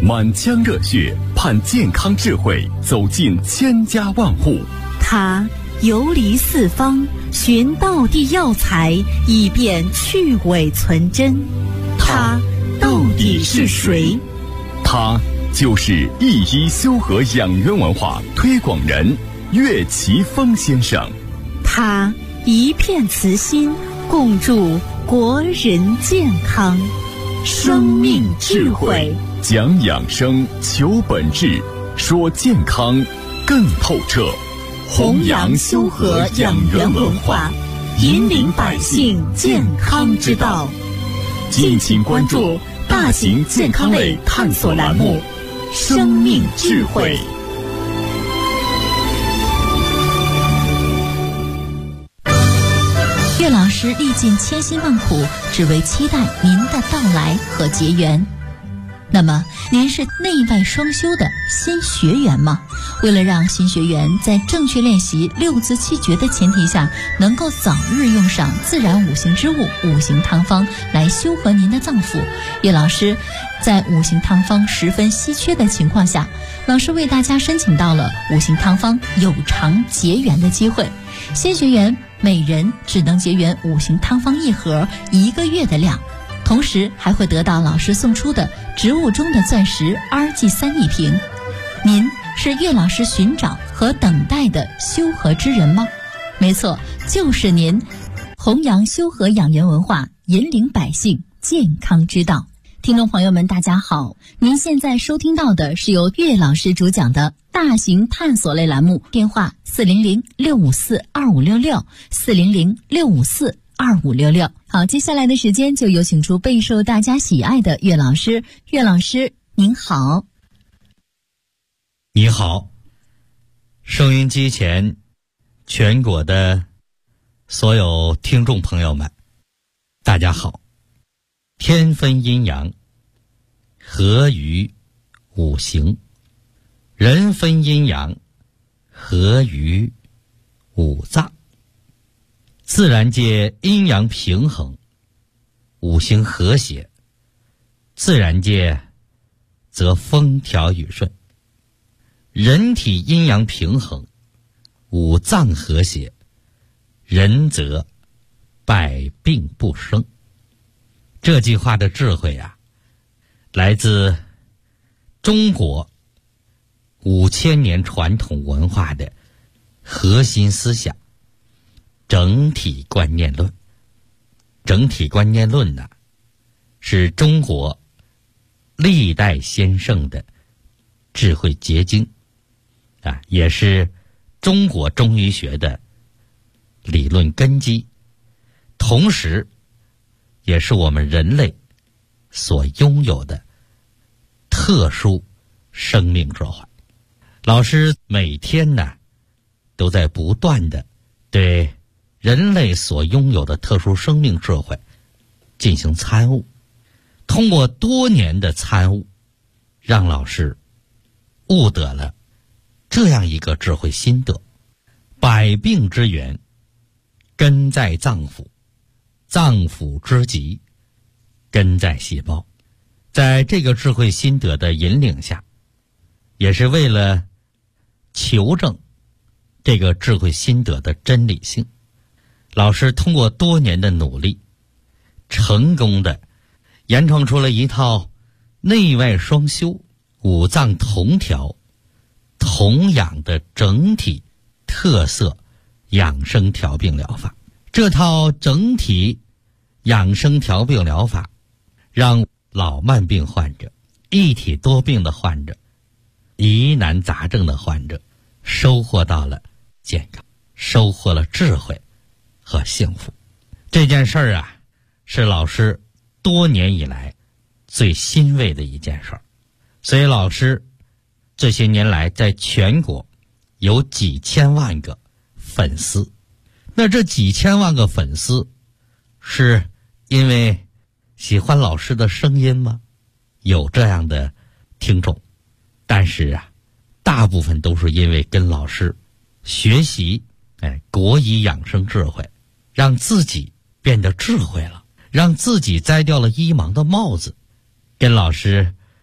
满腔热血盼健康智慧走进千家万户。 他游离四方，寻道地药材，以便去伪存真。他到底是谁？ 他就是一一修和养元文化推广人岳奇峰先生。 他一片慈心，共筑国人健康。生命智慧， 讲养生，求本质，说健康更透彻。 弘扬修和养元文化，引领百姓健康之道。敬请关注大型健康类探索栏目《生命智慧》。 岳老师历尽千辛万苦，只为期待您的到来和结缘。那么您是内外双修的新学员吗？为了让新学员在正确练习六字七诀的前提下，能够早日用上自然五行之物五行汤方来修和您的脏腑，岳老师在五行汤方十分稀缺的情况下，老师为大家申请到了五行汤方有偿结缘的机会。新学员每人只能结缘五行汤方一盒1个月的量，同时还会得到老师送出的植物中的钻石 RG3一瓶。您是岳老师寻找和等待的修和之人吗？没错，就是您。弘扬修和养元文化，引领百姓健康之道。听众朋友们大家好，您现在收听到的是由岳老师主讲的大型探索类栏目，电话400-654-2566 400-654-2566。好，接下来的时间就有请出备受大家喜爱的岳老师。岳老师您好。 你好，收音机前全国的所有听众朋友们大家好。天分阴阳，合于五行；人分阴阳，合于五脏。自然界阴阳平衡，五行和谐，自然界则风调雨顺。人体阴阳平衡，五脏和谐，人则百病不生。这句话的智慧啊，来自中国5000年传统文化的核心思想整体观念论。整体观念论呢，是中国历代先圣的智慧结晶啊，也是中国中医学的理论根基，同时也是我们人类所拥有的特殊生命智慧。老师每天呢，都在不断的对人类所拥有的特殊生命智慧进行参悟。通过多年的参悟，让老师悟得了这样一个智慧心得：百病之源根在脏腑，脏腑之疾根在细胞。在这个智慧心得的引领下，也是为了求证这个智慧心得的真理性，老师通过多年的努力，成功的研创出了一套内外双修、五脏同调、同养的整体特色养生调病疗法。这套整体养生调病疗法，让老慢病患者、一体多病的患者、疑难杂症的患者收获到了健康，收获了智慧和幸福。这件事儿啊，是老师多年以来最欣慰的一件事儿。所以老师这些年来在全国有几千万个粉丝。那这几千万个粉丝是因为喜欢老师的声音吗？有这样的听众，但是啊，大部分都是因为跟老师学习国医养生智慧，让自己变得智慧了，让自己摘掉了医盲的帽子，跟老师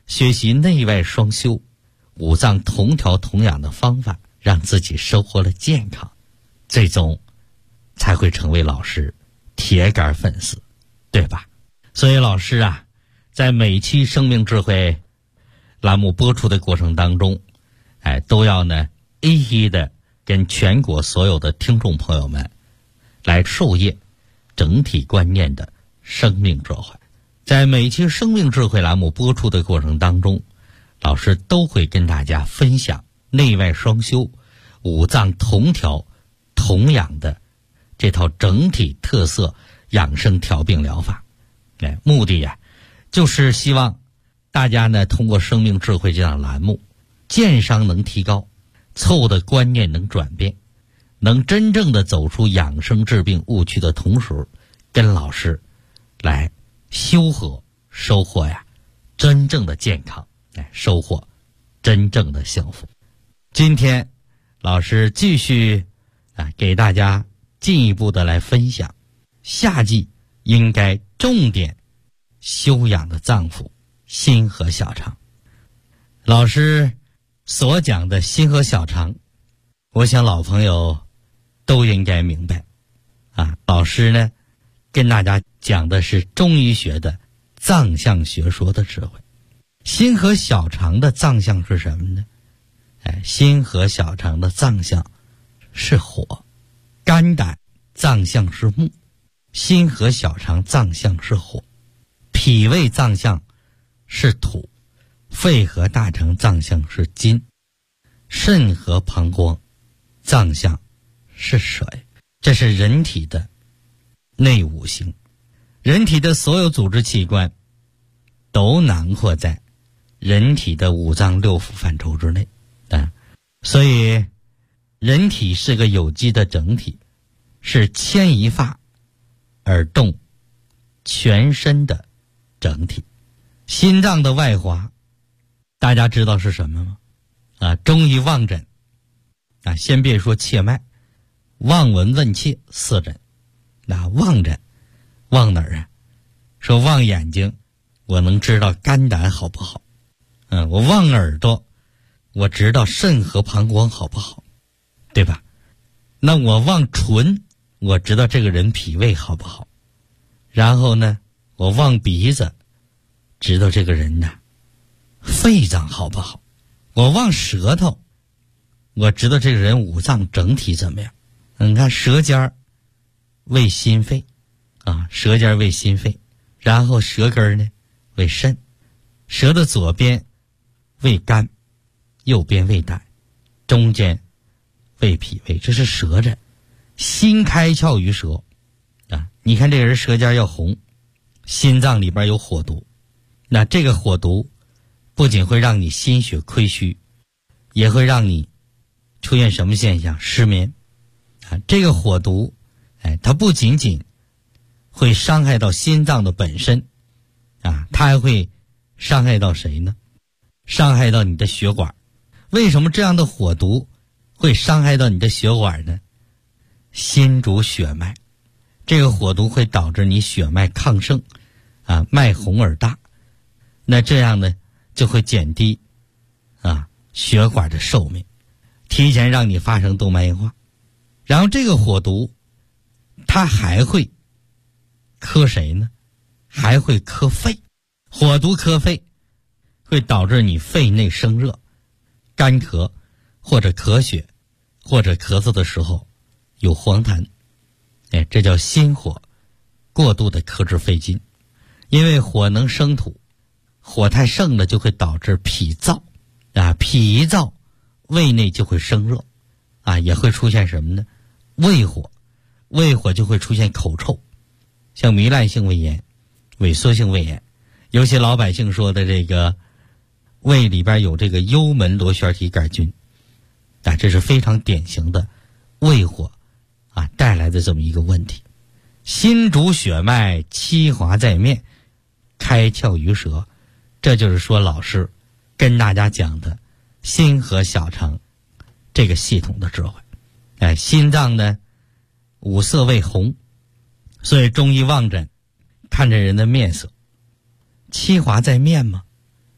学习内外双修、五脏同调同养的方法，让自己收获了健康，最终才会成为老师铁杆粉丝，对吧？所以老师啊，在每期生命智慧栏目播出的过程当中，都要呢一一的跟全国所有的听众朋友们来授业整体观念的生命智慧。在每期生命智慧栏目播出的过程当中，老师都会跟大家分享内外双修、五脏同调同养的这套整体特色养生调病疗法。目的呀，就是希望大家呢通过生命智慧这档栏目，健商能提高，错误的观念能转变，能真正的走出养生治病误区的同时，跟老师来修和收获呀真正的健康，收获真正的幸福。今天老师继续给大家进一步的来分享夏季应该重点修养的脏腑心和小肠。老师所讲的心和小肠，我想老朋友都应该明白老师呢跟大家讲的是中医学的脏象学说的智慧。心和小肠的脏象是什么呢？心和小肠的脏象是火，肝胆脏象是木，心和小肠脏象是火，脾胃脏象是土，肺和大肠脏象是金，肾和膀胱脏象是水。这是人体的内五行，人体的所有组织器官都囊括在人体的五脏六腑范畴之内所以人体是个有机的整体，是牵一发而动全身的整体。心脏的外华大家知道是什么吗？中医望诊先别说切脉，望闻问切四诊。望诊望哪儿啊？说望眼睛，我能知道肝胆好不好。我望耳朵，我知道肾和膀胱好不好，对吧？那我望唇，我知道这个人脾胃好不好。然后呢，我望鼻子，知道这个人呢肺脏好不好。我望舌头，我知道这个人五脏整体怎么样。你看舌尖为心肺舌尖为心肺，然后舌根呢为肾，舌的左边为肝，右边为胆，中间为脾胃，这是舌诊。心开窍于舌你看这个人舌尖要红，心脏里边有火毒，那这个火毒不仅会让你心血亏虚，也会让你出现什么现象？失眠这个火毒它不仅仅会伤害到心脏的本身它还会伤害到谁呢？伤害到你的血管。为什么这样的火毒会伤害到你的血管呢？心主血脉，这个火毒会导致你血脉亢盛脉红而大，那这样呢就会减低血管的寿命，提前让你发生动脉硬化。然后这个火毒它还会克谁呢？还会克肺。火毒克肺会导致你肺内生热、干咳或者咳血，或者咳嗽的时候有黄痰。这叫心火过度的克制肺经。因为火能生土，火太盛了就会导致脾燥脾一燥，胃内就会生热也会出现什么呢？胃火。胃火就会出现口臭，像糜烂性胃炎、萎缩性胃炎。有些老百姓说的这个胃里边有这个幽门螺旋体杆菌这是非常典型的胃火带来的这么一个问题。心主血脉，七华在面，开窍于舌，这就是说老师跟大家讲的心和小肠这个系统的智慧。心脏呢五色为红，所以中医望诊看着人的面色。七华在面吗？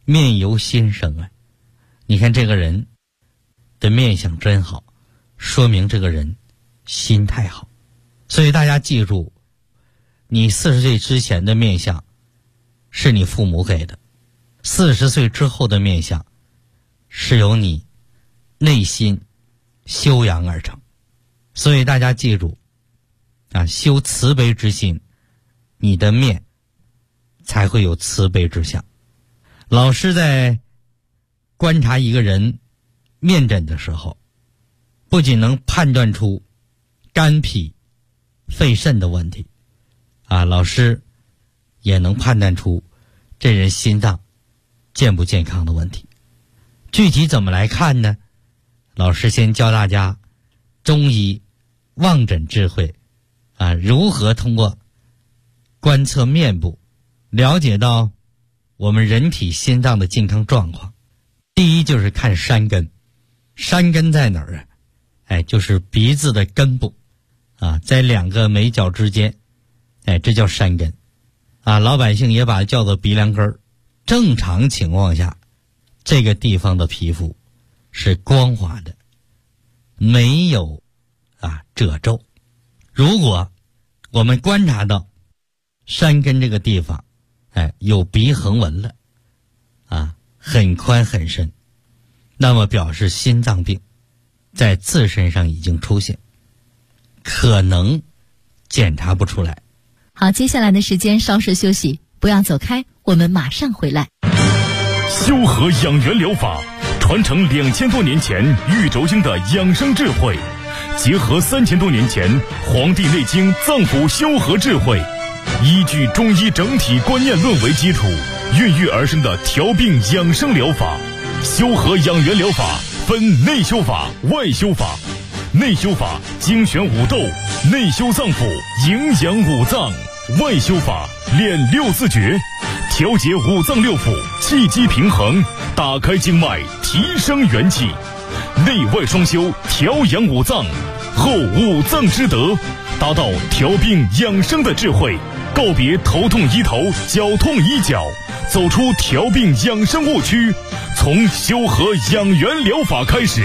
面由心生啊。你看这个人的面相真好，说明这个人心态好。所以大家记住，你40岁之前的面相是你父母给的，40岁之后的面相是由你内心修养而成。所以大家记住啊，修慈悲之心，你的面才会有慈悲之相。老师在观察一个人面诊的时候，不仅能判断出肝脾肺肾的问题啊，老师也能判断出这人心脏健不健康的问题。具体怎么来看呢？老师先教大家中医望诊智慧啊，如何通过观测面部了解到我们人体心脏的健康状况。第一就是看山根，山根在哪儿啊？就是鼻子的根部啊，在2个眉角之间，这叫山根啊，老百姓也把它叫做鼻梁根儿。正常情况下，这个地方的皮肤是光滑的，没有褶皱。如果我们观察到山根这个地方有鼻横纹了很宽很深，那么表示心脏病在自身上已经出现，可能检查不出来。 好，接下来的时间稍事休息，不要走开，我们马上回来。 修和养元疗法传承2000多年前玉轴经的养生智慧，结合3000多年前《黄帝内经》脏腑修和智慧，依据中医整体观念论为基础，孕育而生的调病养生疗法。修和养元疗法分内修法、外修法。内修法精选五斗，内修脏腑，营养五脏；外修法练6字诀，调节五脏六腑，气机平衡，打开经脉，提升元气。内外双修，调养五脏，后五脏之德，达到调病养生的智慧，告别头痛医头，脚痛医脚，走出调病养生误区，从修和养元疗法开始。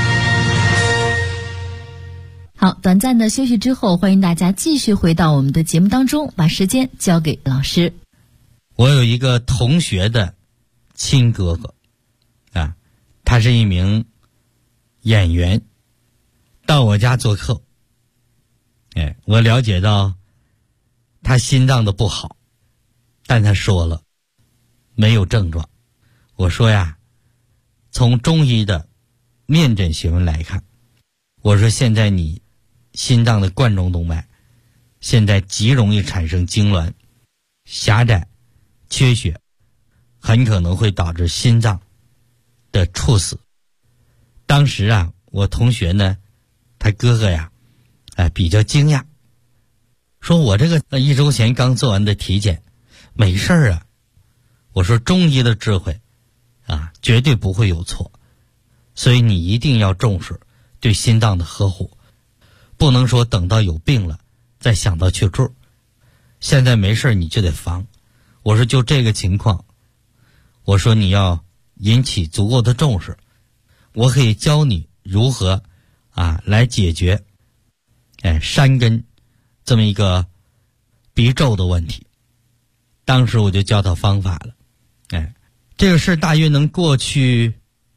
好，短暂的休息之后，欢迎大家继续回到我们的节目当中，把时间交给老师。 我有一个同学的亲哥哥他是一名演员，到我家做客。我了解到他心脏的不好，但他说了没有症状。我说从中医的面诊学问来看，我说现在你心脏的冠状动脉现在极容易产生痉挛、狭窄、缺血，很可能会导致心脏的猝死。当时我同学呢，他哥哥比较惊讶，说我这个1周前刚做完的体检，没事儿我说中医的智慧绝对不会有错，所以你一定要重视对心脏的呵护，不能说等到有病了再想到去处，现在没事你就得防。我说就这个情况，我说你要引起足够的重视，我可以教你如何来解决山根这么一个鼻皱的问题。当时我就教他方法了。这个事大约能过去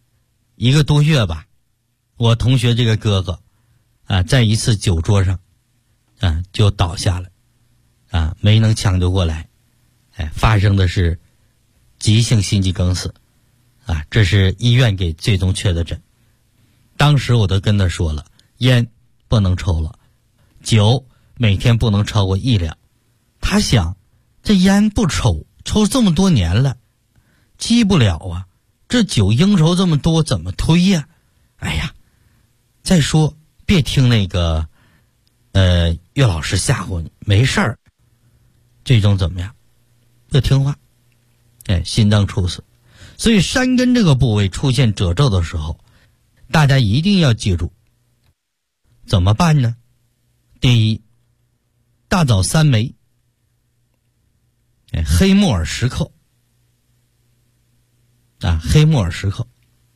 1个多月吧。我同学这个哥哥在一次酒桌上就倒下了没能抢救过来，发生的是急性心肌梗死这是医院给最终确的诊。当时我都跟他说了，烟不能抽了，酒每天不能超过1两。他想这烟不抽这么多年了，戒不了这酒应酬这么多怎么推呀？再说别听那个岳老师吓唬你，没事儿。最终怎么样？不听话，心脏猝死。所以山根这个部位出现褶皱的时候，大家一定要记住怎么办呢？第一，大枣3枚，黑木耳10克， 黑木耳10克，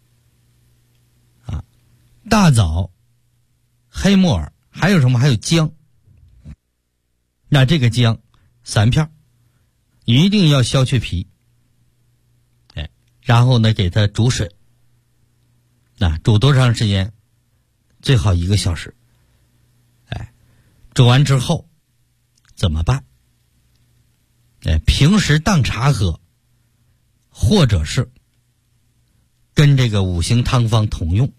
大枣、黑木耳，还有什么？还有姜。那这个姜3片，一定要削去皮，然后呢给它煮水，煮多长时间？最好1个小时。煮完之后怎么办？平时当茶喝，或者是跟这个五行汤方同用。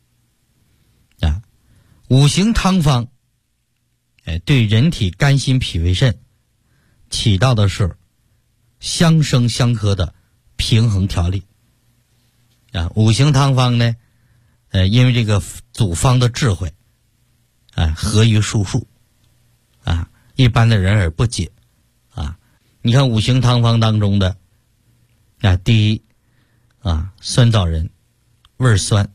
五行汤方对人体肝心脾胃肾起到的是相生相克的平衡调理。五行汤方呢，因为这个祖方的智慧合于术数一般的人而不解你看五行汤方当中的第一酸枣仁味酸，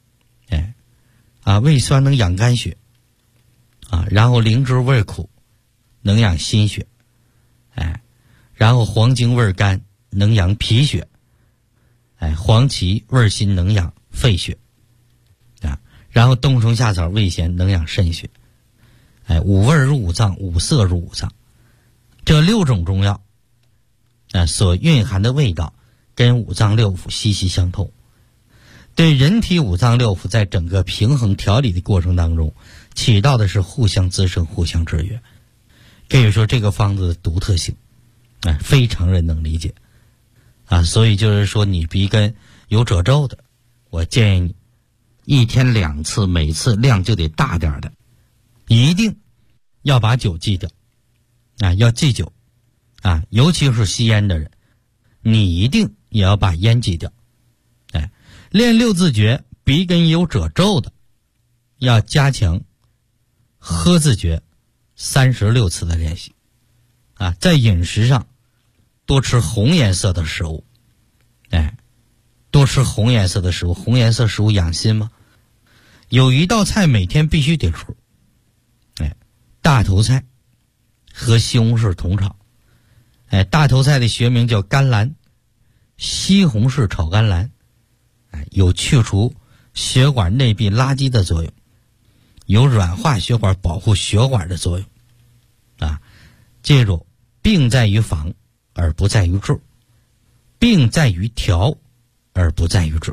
味酸能养肝血然后灵芝味苦能养心血，然后黄精味甘能养脾血，黄芪味辛能养肺血，然后冬虫夏草味咸能养肾血，五味入五脏，五色入五脏。这6种中药所蕴含的味道跟五脏六腑息息相通，对人体五脏六腑在整个平衡调理的过程当中起到的是互相滋生、互相制约。可以说这个方子的独特性非常人能理解所以就是说你鼻根有褶皱的，我建议你1天2次，每次量就得大点的，一定要把酒忌掉要忌酒尤其是吸烟的人，你一定也要把烟忌掉。练六字诀，鼻根有褶皱的要加强喝字诀36次的练习在饮食上多吃红颜色的食物，多吃红颜色的食物。红颜色食物养心吗？有一道菜每天必须得吃，大头菜和西红柿同炒。大头菜的学名叫甘蓝，西红柿炒甘蓝，有去除血管内壁垃圾的作用，有软化血管、保护血管的作用。记住，病在于防而不在于治，病在于调而不在于治。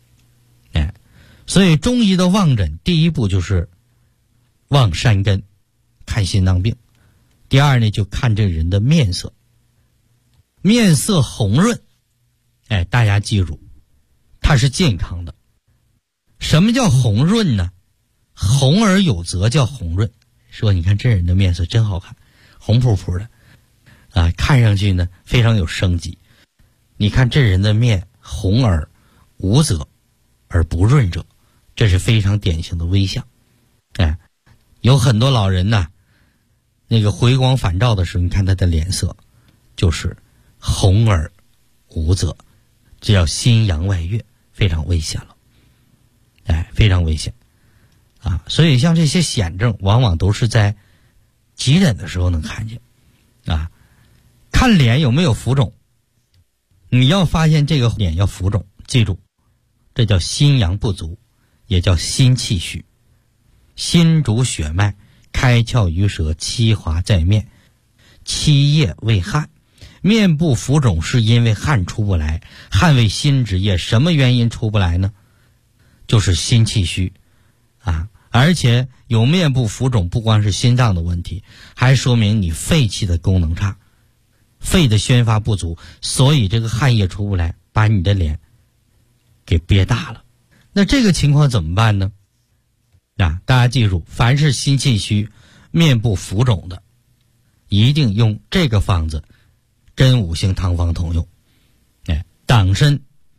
所以中医的望诊第一步就是望山根，看心脏病。第二呢，就看这人的面色，面色红润，大家记住，它是健康的。什么叫红润呢？红而有泽叫红润。说你看这人的面色真好看，红扑扑的看上去呢非常有生机。你看这人的面红而无泽而不润者，这是非常典型的微象。有很多老人呢，那个回光返照的时候，你看他的脸色就是红而无泽，这叫心阳外越，非常危险了。非常危险所以像这些显症往往都是在急诊的时候能看见看脸有没有浮肿，你要发现这个脸要浮肿，记住，这叫心阳不足，也叫心气虚。心主血脉，开窍于舌，七华在面，七液为汗。面部浮肿是因为汗出不来，汗为心之液，什么原因出不来呢？就是心气虚而且有面部浮肿不光是心脏的问题，还说明你肺气的功能差，肺的宣发不足，所以这个汗液出不来，把你的脸给憋大了。那这个情况怎么办呢？大家记住，凡是心气虚、面部浮肿的，一定用这个方子跟五行汤方同用。党参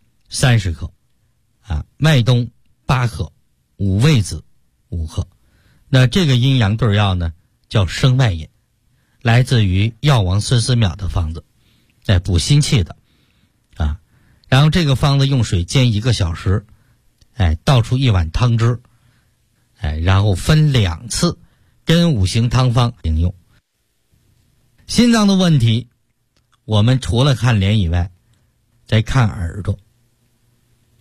30克麦冬8克，五味子5克。那这个阴阳对药呢叫生脉饮，来自于药王孙思邈的方子，补心气的然后这个方子用水煎1个小时，倒出1碗汤汁，然后分2次跟五行汤方应用。心脏的问题，我们除了看脸以外，再看耳朵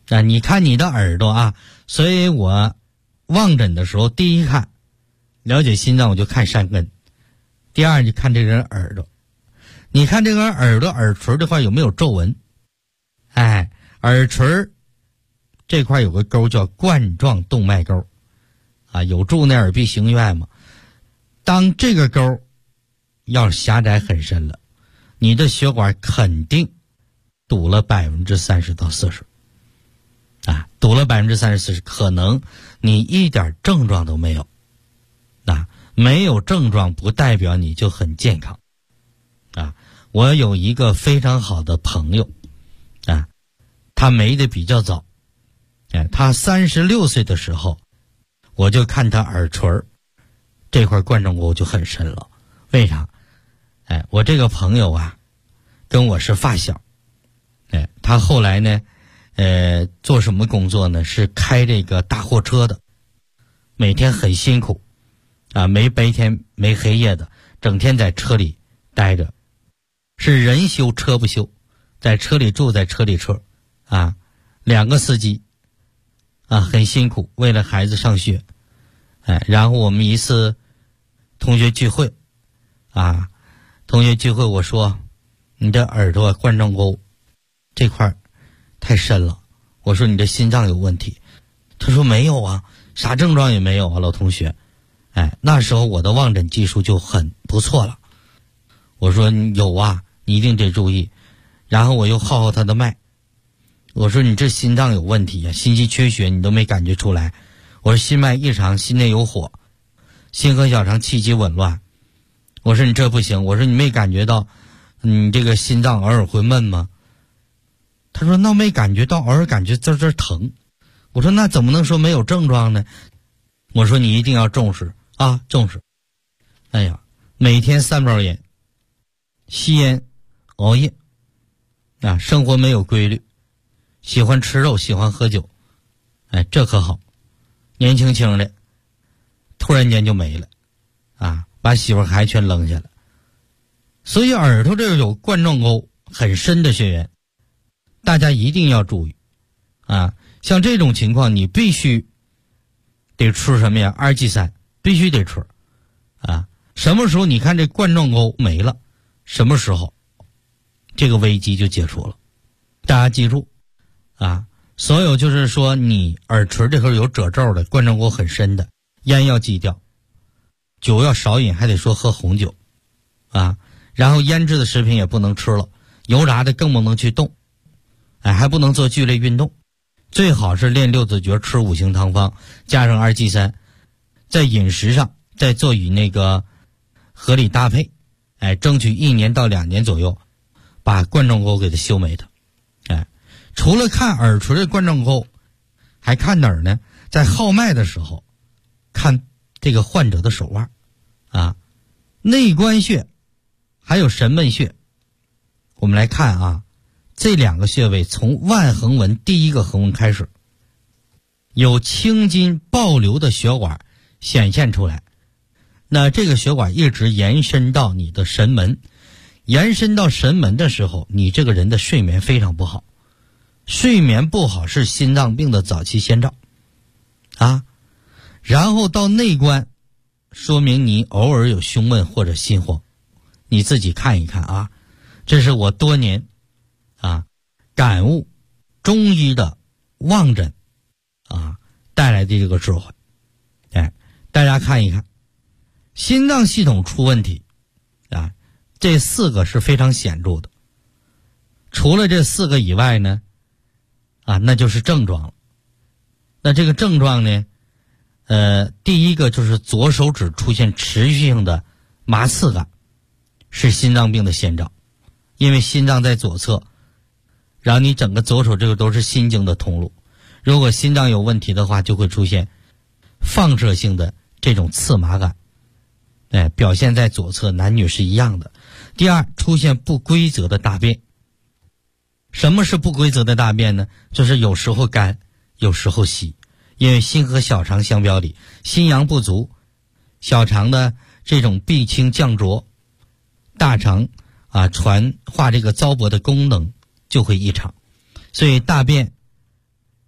啊，你看你的耳朵啊，所以我望诊的时候，第一看了解心脏，我就看山根；第二就看这个人耳朵。你看这个耳朵耳垂这块有没有皱纹？哎，耳垂这块有个沟叫冠状动脉沟，啊，有助那耳闭行院嘛。当这个沟要狭窄很深了，你的血管肯定堵了30%到40%，啊，堵了30%-40%，可能你一点症状都没有，啊，没有症状不代表你就很健康，啊，我有一个非常好的朋友，啊，他没的比较早，哎，他36岁的时候，我就看他耳垂这块冠状沟就很深了，为啥？哎，我这个朋友啊，跟我是发小，哎，他后来呢，做什么工作呢？是开这个大货车的，每天很辛苦，啊，没白天没黑夜的，整天在车里待着，是人休车不休，在车里住，在车里车，啊，2个司机，啊，很辛苦，为了孩子上学，哎，然后我们一次同学聚会，啊，同学聚会我说你的耳朵冠状沟这块太深了，我说你的心脏有问题，他说没有啊，啥症状也没有啊，老同学，哎，那时候我的望诊技术就很不错了，我说有啊，你一定得注意，然后我又号他的脉，我说你这心脏有问题啊，心肌缺血你都没感觉出来，我说心脉异常，心内有火，心和小肠气机紊乱，我说你这不行，我说你没感觉到你这个心脏偶尔会闷吗？他说那没感觉到，偶尔感觉这疼。我说那怎么能说没有症状呢？我说你一定要重视啊，重视。哎呀，每天3包烟，吸烟，熬夜，啊，生活没有规律，喜欢吃肉，喜欢喝酒，哎，这可好，年轻轻的，突然间就没了，啊，把媳妇孩全扔下了。所以耳朵这儿有冠状沟很深的血缘，大家一定要注意，啊，像这种情况你必须得吃什么呀？2G3必须得吃，啊，什么时候你看这冠状沟没了，什么时候这个危机就解除了。大家记住，啊，所有就是说你耳垂这块有褶皱的，冠状沟很深的，烟要忌掉，酒要少饮，还得说喝红酒，啊，然后腌制的食品也不能吃了，油炸的更不能去动，哎，还不能做剧烈运动，最好是练6字诀，吃5行汤方，加上2G3，在饮食上再做与那个合理搭配，哎，争取1年到2年左右，把冠状沟给它修没它。哎，除了看耳垂的冠状沟，还看哪儿呢？在号脉的时候，看这个患者的手腕，啊，内关穴还有神门穴。我们来看啊，这2个穴位从腕横纹第1个横纹开始，有青筋暴流的血管显现出来，那这个血管一直延伸到你的神门，延伸到神门的时候，你这个人的睡眠非常不好，睡眠不好是心脏病的早期先兆，啊，然后到内关，说明你偶尔有胸闷或者心慌，你自己看一看啊，这是我多年啊感悟中医的望诊啊带来的这个智慧。哎，大家看一看，心脏系统出问题啊，这4个是非常显著的。除了这4个以外呢，啊，那就是症状了。那这个症状呢，第1个就是左手指出现持续性的麻刺感，是心脏病的先兆，因为心脏在左侧，然后你整个左手这个都是心经的通路，如果心脏有问题的话，就会出现放射性的这种刺麻感，哎，表现在左侧，男女是一样的。第2，出现不规则的大便。什么是不规则的大便呢？就是有时候干，有时候稀，因为心和小肠相表里，心阳不足，小肠的这种闭清降浊，大肠啊传化这个糟粕的功能就会异常，所以大便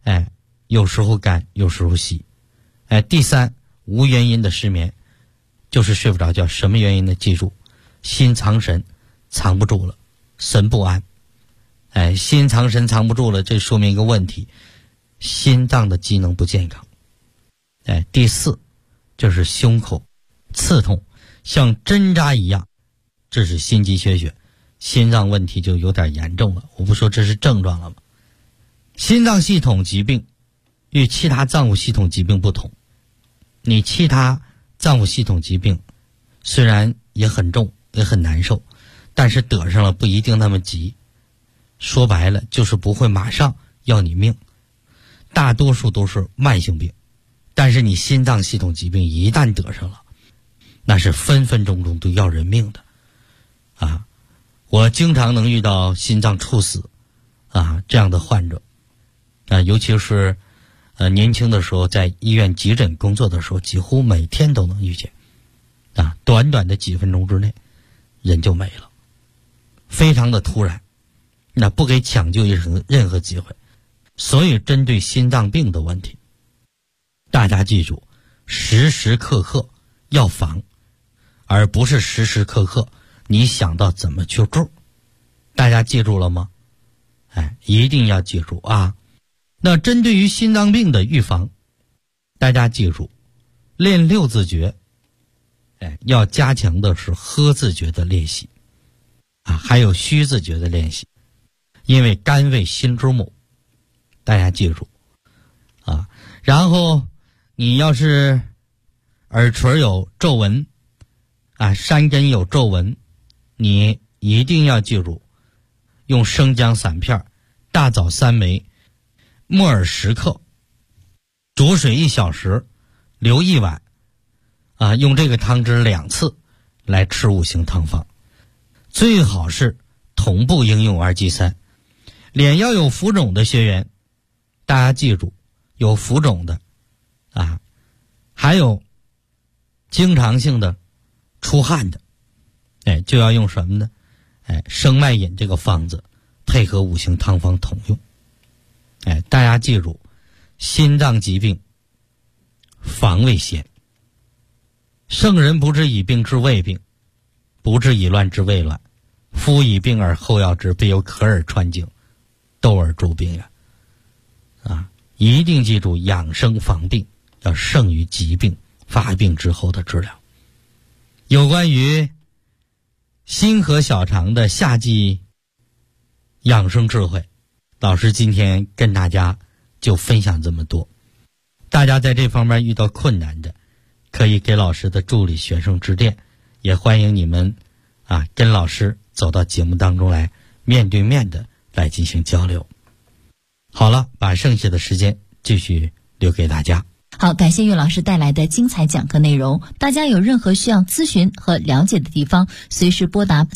有时候干有时候稀。第三，无原因的失眠，就是睡不着觉。什么原因呢？记住，心藏神藏不住了，神不安。心藏神藏不住了，这说明一个问题，心脏的机能不健康。第四就是胸口刺痛，像针扎一样，这是心肌缺血，心脏问题就有点严重了。我不说这是症状了吗？心脏系统疾病与其他脏腑系统疾病不同，你其他脏腑系统疾病虽然也很重也很难受，但是得上了不一定那么急，说白了就是不会马上要你命，大多数都是慢性病。但是你心脏系统疾病一旦得上了，那是分分钟钟都要人命的我经常能遇到心脏猝死这样的患者尤其是年轻的时候在医院急诊工作的时候，几乎每天都能遇见短短的几分钟之内人就没了，非常的突然，那不给抢救任何机会。所以针对心脏病的问题，大家记住，时时刻刻要防，而不是时时刻刻你想到怎么救助。大家记住了吗？一定要记住那针对于心脏病的预防，大家记住，练六字诀，要加强的是呵字诀的练习还有虚字诀的练习。因为肝为心之母，大家记住然后你要是耳垂有皱纹山根有皱纹，你一定要记住，用生姜散片，大枣3枚，木耳10克，煮水1小时，留1碗用这个汤汁2次来吃5行汤方，最好是同步应用2G3。脸要有浮肿的学员，大家记住，有浮肿的还有经常性的出汗的就要用什么呢？生脉饮这个方子配合5行汤方同用。大家记住，心脏疾病防为先，圣人不知以病治未病，不治以乱治未乱，夫以病而后药之，必有可耳穿经，斗而助病呀一定记住，养生防病要胜于疾病发病之后的治疗。有关于心和小肠的夏季养生智慧，老师今天跟大家就分享这么多。大家在这方面遇到困难的，可以给老师的助理学生致电，也欢迎你们跟老师走到节目当中来，面对面的来进行交流。好了，把剩下的时间继续留给大家。 好，感谢岳老师带来的精彩讲课内容。大家有任何需要咨询和了解的地方，随时拨打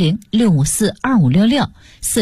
400-654-2566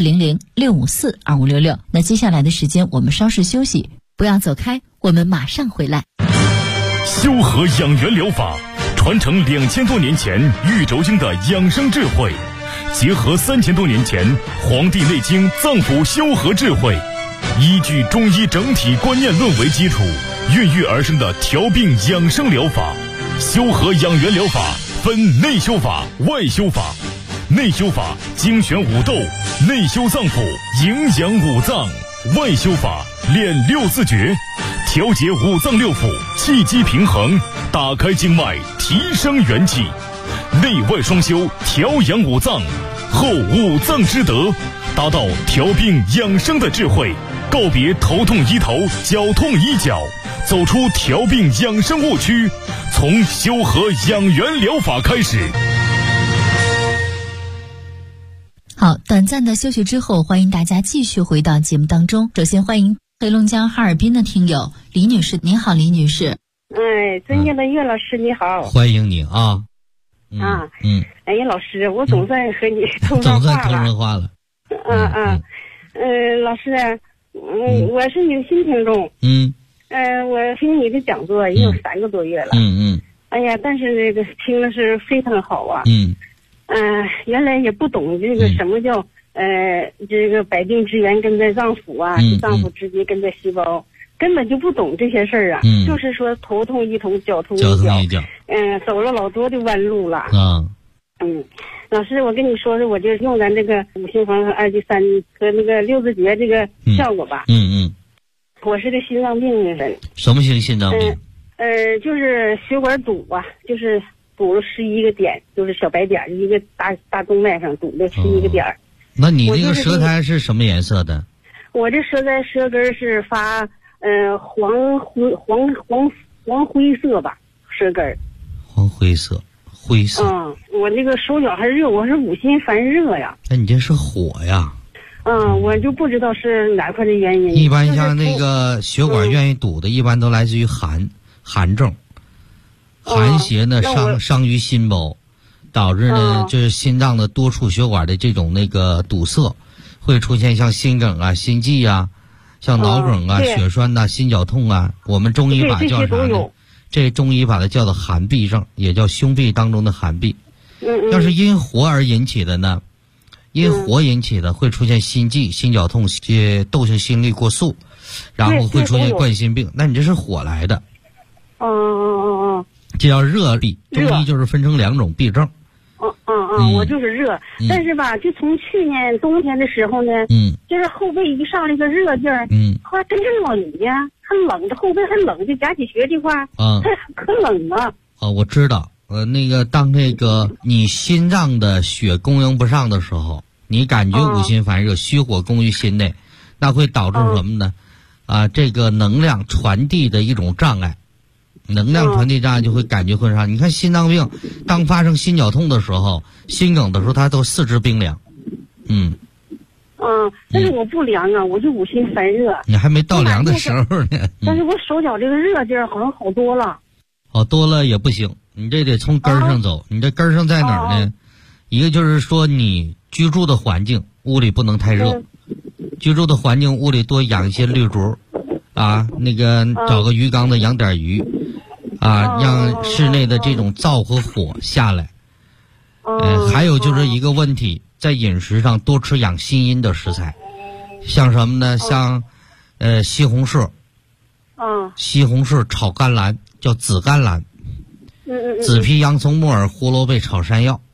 400-654-2566。那接下来的时间我们稍事休息，不要走开，我们马上回来。 修和养元疗法传承2000多年前玉轴经的养生智慧，结合3000多年前《黄帝内经》脏腑修和智慧，依据中医整体观念论为基础，孕育而生的调病养生疗法。修和养元疗法分内修法、外修法。内修法精选五斗，内修脏腑，营养五脏；外修法练六字诀，调节五脏六腑，气机平衡，打开经脉，提升元气。内外双修，调养五脏，后五脏之德，达到调病养生的智慧，告别头痛医头，脚痛医脚，走出调病养生误区，从修和养元疗法开始。 好，短暂的休息之后，欢迎大家继续回到节目当中。首先欢迎黑龙江哈尔滨的听友李女士。您好，李女士。 尊敬的岳老师你好。 欢迎你啊。 哎呀，老师，我总算和你通上话了。老师，我是你的新听众。我听你的讲座也有3个多月了。哎呀，但是这个听的是非常好啊。原来也不懂这个什么叫这个百病之源根在脏腑啊，是脏腑之结根在细胞，根本就不懂这些事儿啊。就是说头痛一头，脚痛一脚。走了老多的弯路了。老师，我跟你说说，我就用咱这个五行黄和2G3和那个六字诀这个效果吧。我是个心脏病的人。 什么型心脏病？ 就是血管堵啊，就是堵了11个点，就是小白点，一个大动脉上堵了11个点。 那你这个舌苔是什么颜色的？ 我这舌根是发黄灰色吧，舌根。黄灰色。我那个手脚还热，我是五心烦热呀。 那你这是火呀？ 我就不知道是哪块的原因。 一般像那个血管愿意堵的，一般都来自于寒症。寒邪呢伤于心包，导致呢就是心脏的多处血管的这种那个堵塞，会出现像心梗啊、心悸啊、像脑梗啊、血栓呐、心绞痛啊。我们中医把叫啥呢？这中医把它叫做寒闭症，也叫胸痹当中的寒闭。要是因火而引起的呢，因火引起的会出现心悸、心绞痛、窦性心律过速，然后会出现冠心病。那你这是火来的。这叫热痹，中医就是分成2种痹症。 我就是热，但是吧，就从去年冬天的时候呢，就是后背一上来个热劲儿，后来跟着老姨呀，还冷着后背还冷，就夹起穴这块可冷了。 我知道，那个当这个你心脏的血供应不上的时候，你感觉五心烦热，虚火攻于心内，那会导致什么呢？这个能量传递的一种障碍。能量传递障碍就会感觉混乱。你看心脏病，当发生心绞痛的时候、心梗的时候，它都四肢冰凉。 但是我不凉啊，我就五心烦热。 你还没到凉的时候呢。 但是我手脚这个热劲儿好像好多了。 好多了也不行，你这得从根儿上走。你这根儿上在哪儿呢？一个就是说你居住的环境，屋里不能太热。居住的环境，屋里多养一些绿竹，那个找个鱼缸的养点鱼。让室内的这种燥和火下来。还有就是一个问题，在饮食上多吃养心阴的食材，像什么呢？像西红柿。西红柿炒甘蓝叫紫甘蓝。紫皮、洋葱、木耳、胡萝卜炒山药。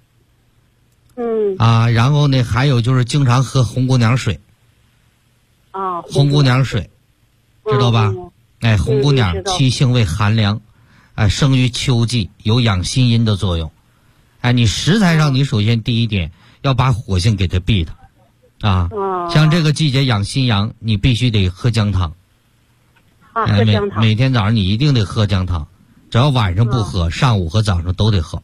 然后呢，还有就是经常喝红姑娘水。红姑娘水，知道吧？红姑娘其性味寒凉。生于秋季，有养心阴的作用。你食材上，你首先第一点要把火性给它避它。像这个季节养心阳，你必须得喝姜汤。 喝姜汤。 每天早上你一定得喝姜汤，只要晚上不喝，上午和早上都得喝。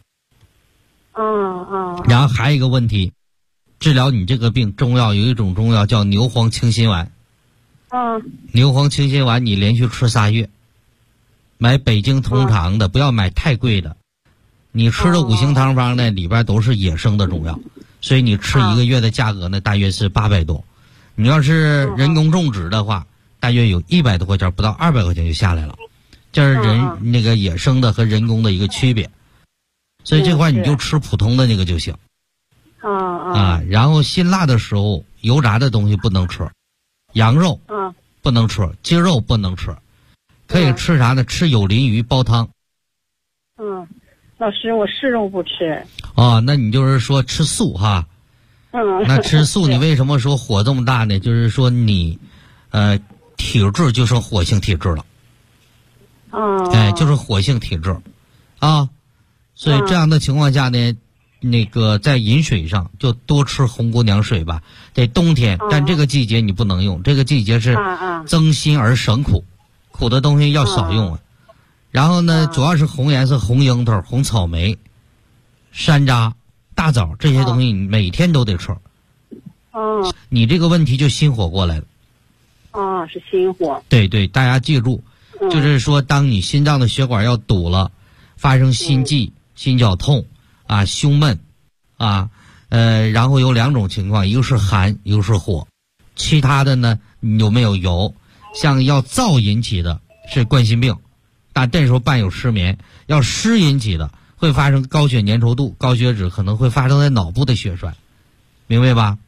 然后还有一个问题，治疗你这个病，中药有一种中药叫牛黄清心丸。牛黄清心丸你连续吃3月。买北京通常的，不要买太贵的。你吃的五行汤方呢，里边都是野生的中药，所以你吃1个月的价格呢，大约是800多。你要是人工种植的话，大约有100多块钱，不到200块钱就下来了。这是那个野生的和人工的一个区别。所以这块你就吃普通的那个就行。然后辛辣的时候，油炸的东西不能吃，羊肉不能吃，鸡肉不能吃。可以吃啥呢？吃有鳞鱼煲汤。 老师，我是肉不吃。 那你就是说吃素哈。那吃素你为什么说火这么大呢？就是说你，体质就成火性体质了。就是火性体质，所以这样的情况下呢，那个在饮水上就多吃红姑娘水吧。在冬天，但这个季节你不能用，这个季节是增辛而省苦。苦的东西要少用。然后呢，主要是红颜色，红樱桃、红草莓、山楂、大枣这些东西，你每天都得吃。你这个问题就心火过来了。 是心火。 对，大家记住，就是说，当你心脏的血管要堵了，发生心悸、心绞痛胸闷然后有2种情况，一个是寒，一个是火。其他的呢，有没有？有。像要燥引起的是冠心病，但这时候伴有失眠。要湿引起的会发生高血粘稠度、高血脂，可能会发生在脑部的血栓，明白吧？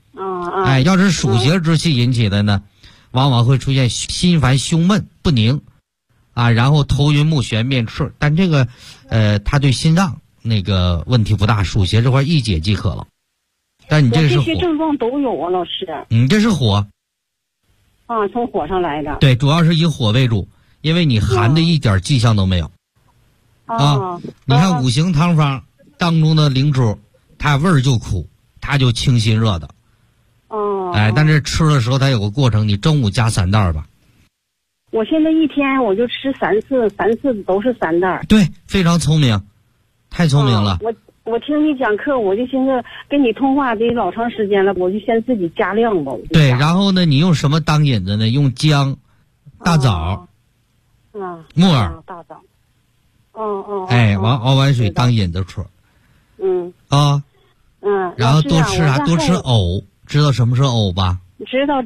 要是暑邪之气引起的呢，往往会出现心烦胸闷不宁然后头晕目眩面赤，但这个他对心脏那个问题不大，暑邪这块一解即可了。但你这是火， 这些症状都有啊，老师。 你这是火从火上来的。 对，主要是以火为主，因为你寒的一点迹象都没有你看五行汤方当中的灵珠，它味儿就苦，它就清心热的但是吃的时候它有个过程，你中午加3袋吧。 我现在一天我就吃3次都是3袋。 对，非常聪明，太聪明了。 我听你讲课，我就寻思跟你通话得老长时间了，我就先自己加量吧。 对，然后呢，你用什么当引子呢？用姜、大枣、木耳、 大枣。 完熬完水当引子吃。然后多吃啥？多吃藕，知道什么是藕吧？ 知道。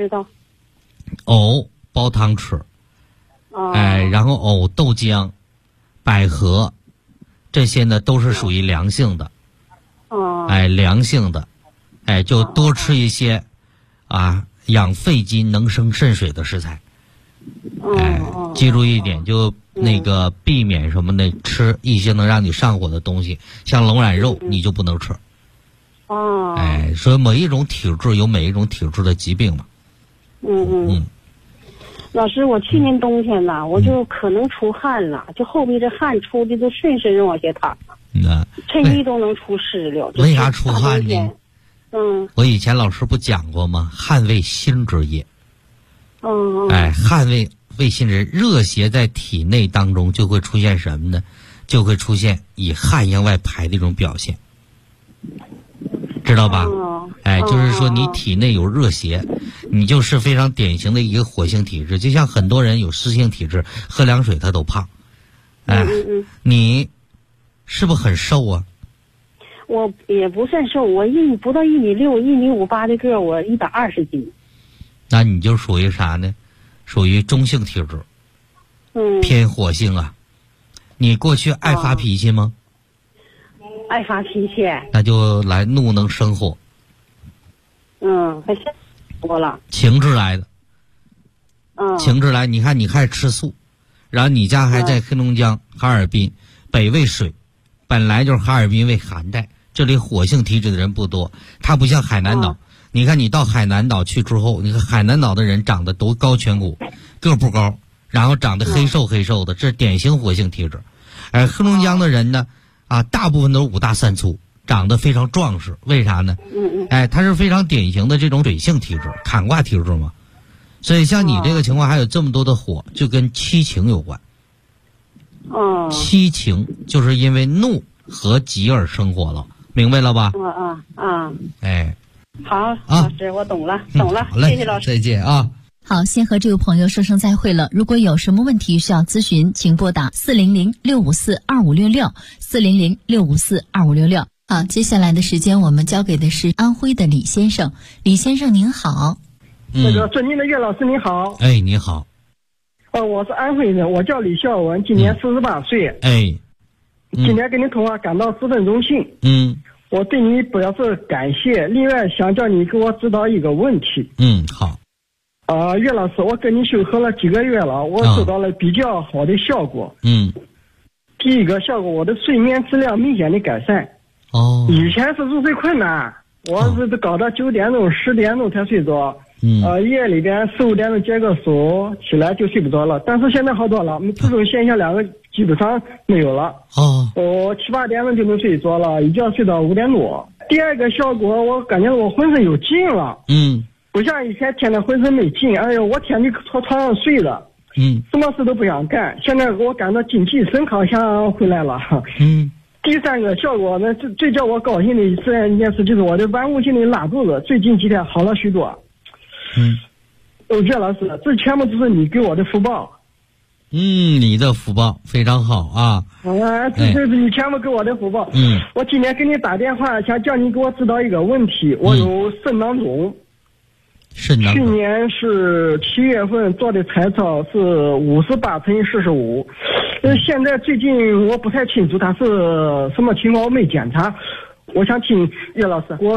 藕煲汤吃。然后藕、豆浆、百合。这些呢都是属于凉性的，凉性的，就多吃一些，养肺筋、能生肾水的食材，记住一点，就那个避免什么的，吃一些能让你上火的东西，像龙眼肉你就不能吃，所以每一种体质有每一种体质的疾病嘛， 老师，我去年冬天呢，我就可能出汗了，就后背这汗出的都顺身上往下淌了，衬衣都能出湿了。 为啥出汗呢？我以前老师不讲过吗？汗为心之液。汗为心之液，热邪在体内当中就会出现什么呢？就会出现以汗向外排的一种表现，知道吧？就是说你体内有热邪，你就是非常典型的一个火性体质，就像很多人有湿性体质，喝凉水他都胖。你是不是很瘦啊？ 我也不算瘦，我不到1.6米，1.58米的个，我120斤。 那你就属于啥呢？属于中性体质，偏火性啊。你过去爱发脾气吗？ 爱发脾气。 那就来怒能生火。 还是多了。 情志来的。情志来，你看你开始吃素，然后你家还在黑龙江、哈尔滨，北纬水，本来就是哈尔滨为寒带，这里火性体质的人不多，它不像海南岛。你看你到海南岛去之后，你看海南岛的人长得都高颧骨，个不高，然后长得黑瘦的，这是典型火性体质。而黑龙江的人呢，大部分都是5大3粗，长得非常壮实，为啥呢？它是非常典型的这种水性体质，坎卦体质嘛。所以像你这个情况还有这么多的火，就跟七情有关。七情就是因为怒和急而生火了，明白了吧？ 好，老师，我懂了， 好嘞， 谢谢老师， 再见啊。 好，先和这位朋友说声再会了。如果有什么问题需要咨询，请拨打400-654-2566，400-654-2566。好，接下来的时间我们交给的是安徽的李先生。李先生您好。 尊敬的岳老师您好。 你好。 我是安徽人，我叫李孝文，今年48岁。今天跟你通话感到十分荣幸。我对你表示感谢，另外想叫你给我指导一个问题。 好。 岳老师，我跟你修合了几个月了，我收到了比较好的效果。第一个效果，我的睡眠质量明显的改善。以前是入睡困难，我是搞到9点钟、10点钟才睡着。夜里边4、5点钟接个手，起来就睡不着了。但是现在好多了，这种现象2个基本上没有了。我7、8点钟就能睡着了，一觉睡到5点多。第二个效果，我感觉我浑身有劲了。不像以前天天浑身没劲，我天天坐床上睡着，什么事都不想干。现在我感到精气神好像回来了。第三个效果呢，最叫我高兴的一件事就是我的顽固性的拉肚子，最近几天好了许多。岳老师，这全部都是你给我的福报。 你的福报非常好啊。 这是你全部给我的福报。我今天给你打电话，想叫你给我指导一个问题。我有肾囊肿。去年是7月份做的彩超是58×45，现在最近我不太清楚它是什么情况，我没检查。我想请岳老师给我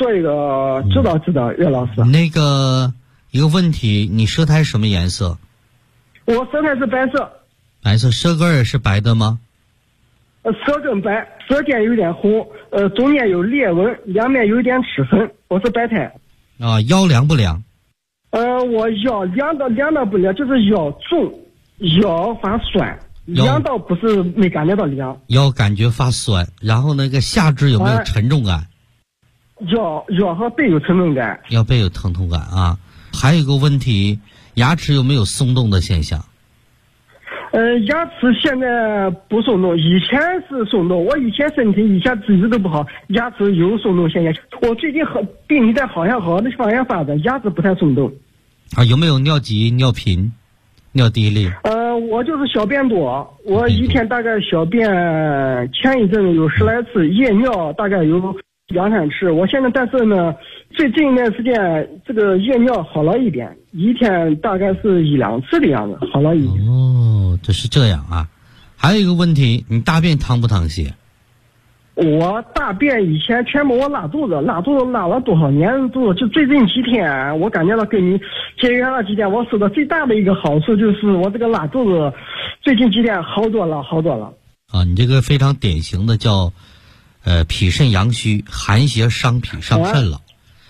做一个，知道，岳老师。 那个一个问题，你舌苔什么颜色？ 我舌苔是白色。 白色，舌根也是白的吗？ 舌根白，舌尖有点红，中间有裂纹，两面有一点齿痕。我是白苔。 啊，腰凉不凉？ 我腰凉的不凉，就是腰重，腰发酸。凉倒不是没感觉到凉， 腰感觉发酸，然后那个下肢有没有沉重感？ 腰和背有沉重感， 腰背有疼痛感啊。还有一个问题，牙齿有没有松动的现象？ 牙齿现在不松动，以前是松动。我以前身体一直都不好，牙齿有松动现象。我最近病情在好像往下发展，牙齿不太松动。 啊，有没有尿急、尿频、尿滴哩？ 我就是小便多，我一天大概小便前一阵有10来次，夜尿大概有2、3次。我现在但是呢，最近一段时间这个夜尿好了一点，一天大概是1、2次的样子，好了一点。 哦，这是这样啊。还有一个问题，你大便淌不淌血？ 我大便以前全部我拉肚子拉了多少年肚子，就最近几天我感觉到跟你结缘了几天，我受到最大的一个好处就是我这个拉肚子最近几天好多了。 啊，你这个非常典型的叫脾肾阳虚，寒邪伤脾伤肾了。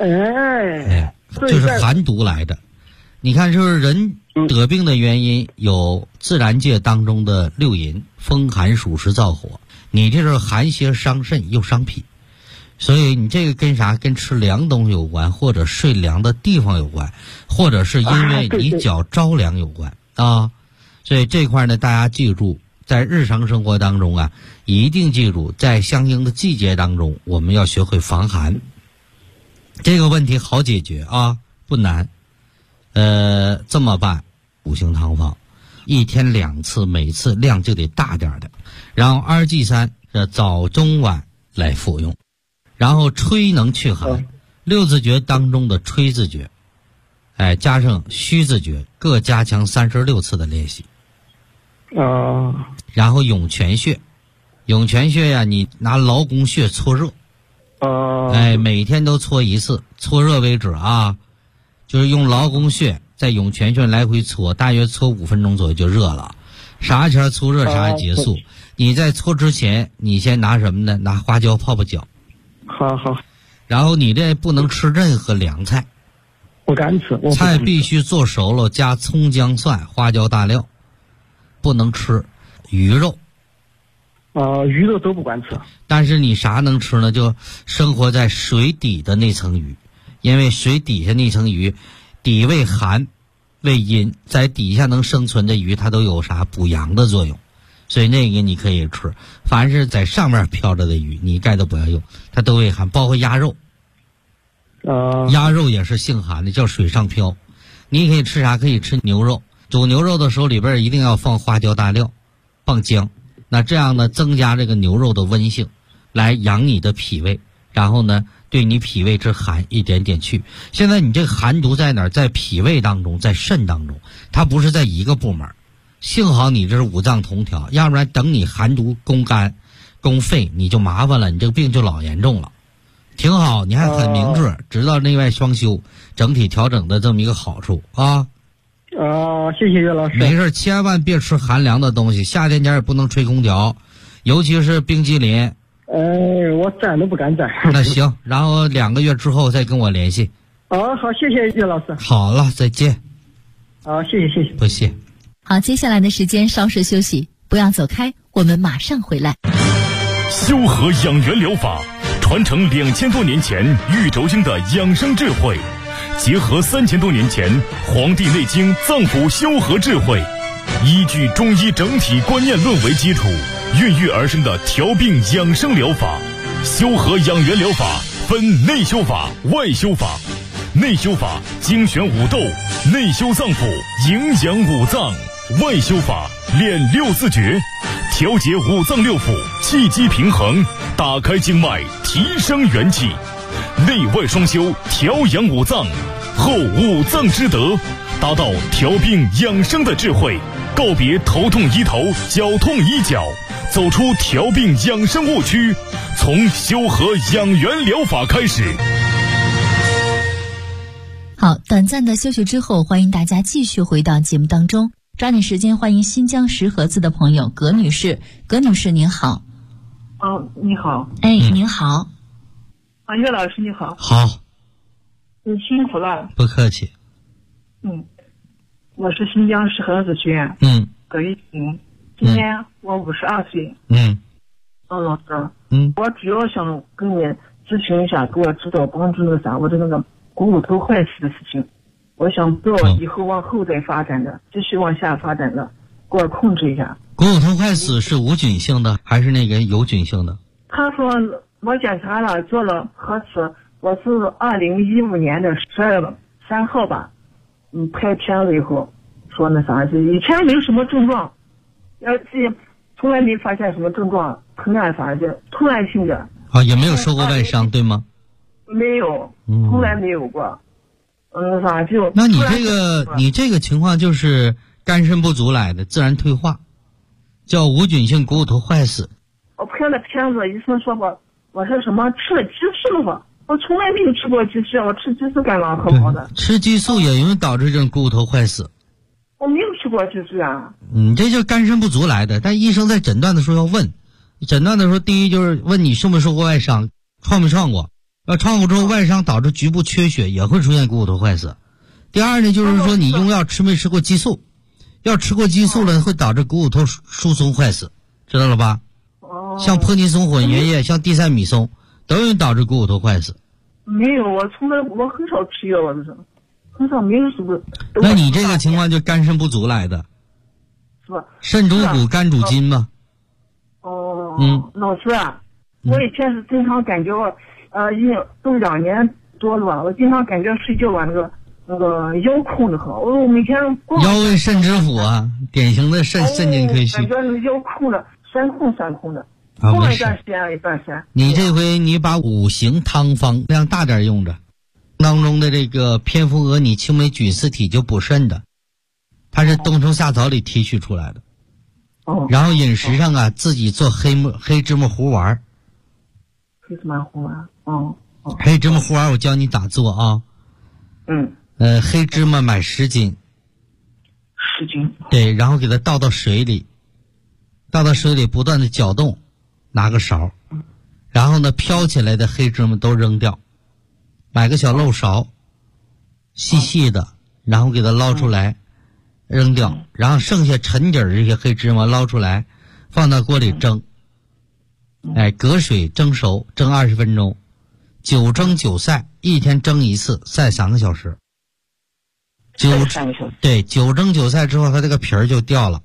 就是寒毒来的。你看，就是人得病的原因有自然界当中的6淫：风寒暑湿燥火。你这是寒邪伤肾又伤脾，所以你这个跟啥？跟吃凉东西有关，或者睡凉的地方有关，或者是因为你脚着凉有关啊。所以这块呢，大家记住，在日常生活当中啊，一定记住，在相应的季节当中，我们要学会防寒。这个问题好解决啊，不难。这么办，5行汤方，1天2次，每次量就得大点的，然后2G3早中晚来服用，然后吹能去寒，6字诀当中的吹字诀，加上虚字诀，各加强36次的练习。然后涌泉穴呀，你拿劳宫穴搓热，每天都搓1次，搓热为止啊。就是用劳宫穴在涌泉穴来回搓，大约搓5分钟左右就热了。啥前搓热啥结束。你在搓之前，你先拿什么呢？拿花椒泡泡脚。 好。 然后你这不能吃任何凉菜， 不敢吃。 菜必须做熟了，加葱姜蒜、花椒大料。不能吃鱼肉。 鱼肉都不敢吃。 但是你啥能吃呢？就生活在水底的那层鱼。因为水底下那层鱼底为寒为阴，在底下能生存的鱼它都有啥补阳的作用，所以那个你可以吃。凡是在上面飘着的鱼你一概都不要用，它都为寒，包括鸭肉。鸭肉也是性寒的，叫水上漂。你可以吃啥？可以吃牛肉，煮牛肉的时候里边一定要放花椒大料，放姜，那这样呢增加这个牛肉的温性，来养你的脾胃，然后呢对你脾胃之寒一点点去。现在你这个寒毒在哪儿？在脾胃当中，在肾当中，它不是在一个部门。幸好你这是5脏同调，要不然等你寒毒攻肝攻肺你就麻烦了，你这个病就老严重了。挺好，你还很明智，知道内外双修整体调整的这么一个好处啊。 谢谢岳老师。 没事，千万别吃寒凉的东西，夏天家也不能吹空调，尤其是冰激凌。 我站都不敢站。 那行，然后2个月之后再跟我联系。 好，谢谢岳老师。 好了，再见。 好，谢谢。 不谢。 好，接下来的时间稍事休息，不要走开，我们马上回来。 修和养元疗法传承2000多年前玉轴经的养生智慧，结合3000多年前《黄帝内经》脏腑修和智慧，依据中医整体观念论为基础，孕育而生的调病养生疗法。修和养元疗法分内修法、外修法。内修法精选五斗，内修脏腑，营养五脏；外修法练6字诀，调节五脏六腑，气机平衡，打开经脉，提升元气。内外双修，调养五脏，后五脏之德，达到调病养生的智慧，告别头痛医头，脚痛医脚，走出调病养生误区，从修和养元疗法开始。 好，短暂的休息之后，欢迎大家继续回到节目当中，抓紧时间欢迎新疆石河子的朋友葛女士。葛女士您好。 你好。 您好。 岳老师你好。 好。 你辛苦了。 不客气。 我是新疆石河子学院。葛玉婷，今年我52岁。老师。我主要想跟你咨询一下，给我指导帮助我的那个股骨头坏死的事情。我想不要以后往后再发展的，继续往下发展的，给我控制一下。 股骨头坏死是无菌性的还是那个有菌性的？ 他说我检查了，做了核磁，我是2015年的12月3号吧，拍片了以后说那啥，以前没有什么症状，从来没发现什么症状，疼啊啥的，突然性的。 也没有受过外伤，对吗？ 没有，从来没有过。 那你这个情况就是肝肾不足来的自然退化，叫无菌性股骨头坏死。 我拍了片子，医生说我是什么吃了激素了吧？我从来没有吃过激素，我吃激素干嘛很好的。 吃激素也容易导致这种股骨头坏死。 我没有吃过激素啊。 这就肝肾不足来的。但医生在诊断的时候要问，诊断的时候第一就是问你受没受过外伤，创没创过。要创过之后外伤导致局部缺血也会出现股骨头坏死。第二呢，就是说你用药吃没吃过激素，要吃过激素了会导致股骨头疏松坏死，知道了吧？像泼尼松混元液，像地塞米松都容易导致股骨头坏死。 没有，我很少吃药，我就是很少，没有什么。 那你这个情况就肝肾不足来的， 是吧？ 肾主骨，肝主筋嘛。 老师啊，我以前是经常感觉都2年多了吧，我经常感觉睡觉吧那个腰控的很，我每天腰为肾之府啊，典型的肾经亏虚。 感觉那个腰控的酸痛的。过了一段时间。 你这回你把5行汤方量大点用着，当中的这个蝙蝠蛾拟青霉菌丝体就补肾的，它是冬虫夏草里提取出来的。然后饮食上啊，自己做黑芝麻糊丸。 黑芝麻糊丸。 黑芝麻糊丸我教你咋做啊。黑芝麻买10斤。 10斤。 对，然后给它倒到水里不断的搅动，拿个勺，然后呢飘起来的黑芝麻都扔掉，买个小漏勺，细细的，然后给它捞出来扔掉，然后剩下沉底儿这些黑芝麻捞出来放到锅里蒸，隔水蒸熟，蒸20分钟，9蒸9晒，1天蒸1次，晒3个小时。对，9蒸9晒之后它这个皮儿就掉了。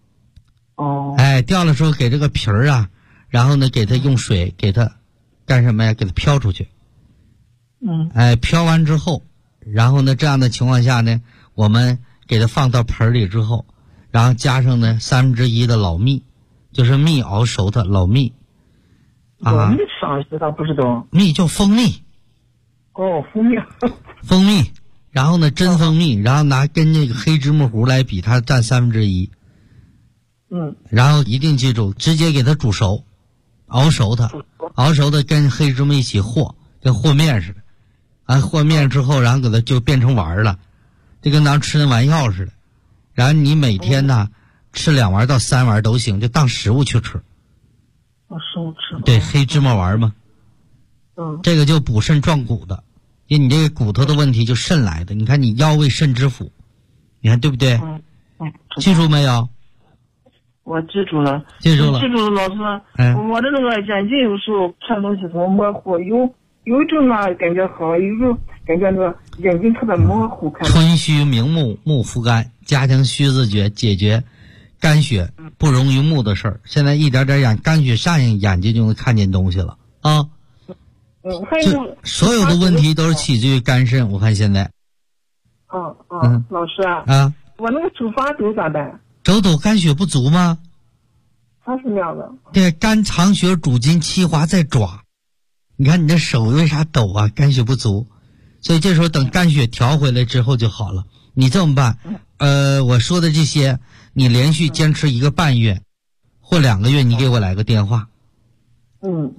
掉了之后给这个皮儿啊，然后呢给它用水给它干什么呀？给它飘出去。飘完之后，然后呢这样的情况下呢，我们给它放到盆里之后，然后加上呢1/3的老蜜，就是蜜熬熟的老蜜。 老蜜啥知道不知道？ 蜜叫蜂蜜。 蜂蜜。 蜂蜜，然后呢真蜂蜜，然后拿跟那个黑芝麻糊来比，它占1/3。然后一定记住，直接给它煮熟，熬熟的跟黑芝麻一起和，跟和面似的。和面之后，然后给它就变成丸了，就跟咱吃那丸药似的。然后你每天呢吃2丸到3丸都行，就当食物去吃。 食物吃。 对，黑芝麻丸嘛。这个就补肾壮骨的，因为你这个骨头的问题就肾来的。你看你腰为肾之府，你看对不对？记住没有？ 我记住了，老师。我的那个眼睛有时候看东西怎么模糊，有一阵嘛感觉好，有时候感觉那个眼睛特别模糊。 春虚明目，目复肝，加强虚字诀，解决肝血不溶于目的事儿。现在一点点肝血上应，眼睛就能看见东西了啊。 还有所有的问题都是起自于肝肾。我看现在。 老师啊。我那个手发抖咋办？ 手抖肝血不足吗？ 它是那样的。 对，肝藏血主筋，气滑在爪。你看你这手为啥抖啊？肝血不足。所以这时候等肝血调回来之后就好了。你这么办？我说的这些，你连续坚持1个半月或2个月，你给我来个电话。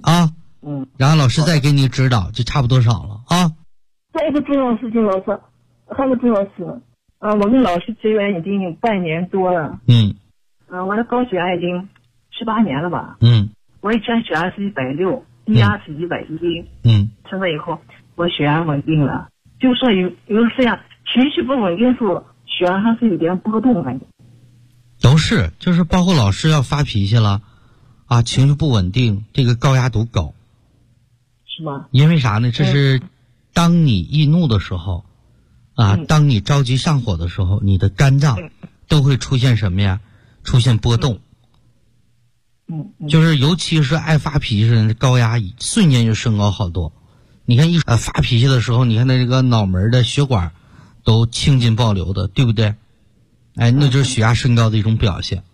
然后老师再给你指导，就差不多少了啊。 再一个重要的事情，老师， 还有个重要是，我跟老师结缘已经有半年多了。我的高血压已经18年了吧。我以前血压是160，低压是110。现在以后我血压稳定了，就说有时呀情绪不稳定时候，血压还是有点波动感觉。 都是，就是包括老师要发脾气了，情绪不稳定，这个高压都高。 是吗？ 因为啥呢？这是当你易怒的时候，当你着急上火的时候，你的肝脏都会出现什么呀？出现波动。就是尤其是爱发脾气的人，高压瞬间就升高好多。你看发脾气的时候，你看他这个脑门的血管都青筋暴流的，对不对？那就是血压升高的一种表现。